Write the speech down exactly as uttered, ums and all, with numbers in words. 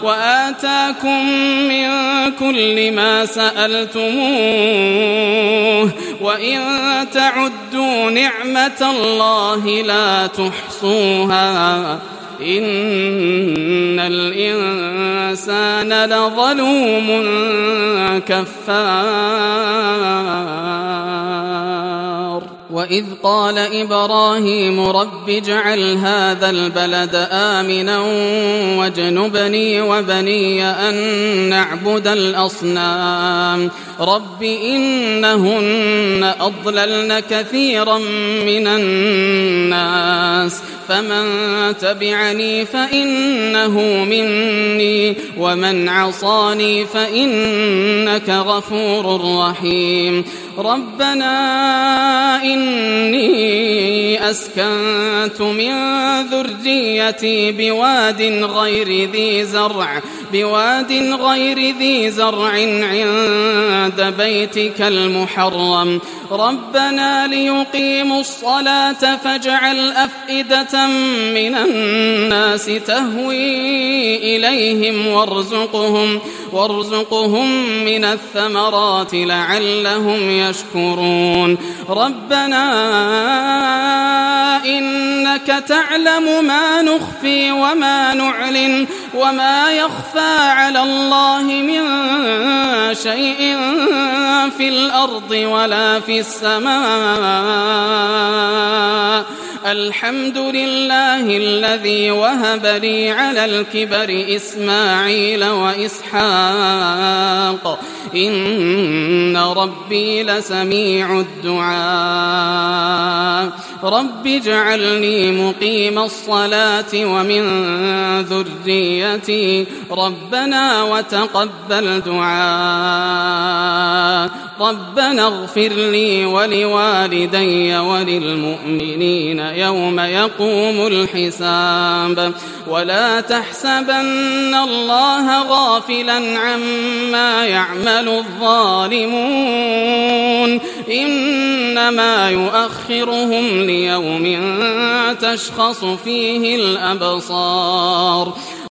وآتاكم من كل ما سألتموه وإن تعدوا نعمة الله لا تحصوها إن الإنسان لظلوم كفار. وإذ قال إبراهيم رب اجعل هذا البلد آمنا واجنبني وبني أن نعبد الأصنام رب إنهن أضللن كثيرا من الناس فمن تبعني فإنه مني ومن عصاني فإنك غفور رحيم. ربنا إني أسكنت من ذريتي بواد غير ذي زرع بواد غير ذي زرع عند بيتك المحرم ربنا ليقيموا الصلاة فاجعل أفئدة من الناس تهوي إليهم وارزقهم وارزقهم من الثمرات لعلهم يشكرون. ربنا إنك تعلم ما نخفي وما نعلن وما يخفى على الله من شيء في الأرض ولا في السماء. الحمد لله الذي وهب لي على الكبر إسماعيل وإسحاق إن ربي لسميع الدعاء. رب اجعلني مقيم الصلاة ومن ذريتي ربنا وتقبل دعاء. ربنا اغفر لي ولوالدي وللمؤمنين يوم يقوم الحساب. ولا تحسبن الله غافلا عما يعمل الظالمون إنما يؤخرهم ليوم تشخص فيه الأبصار.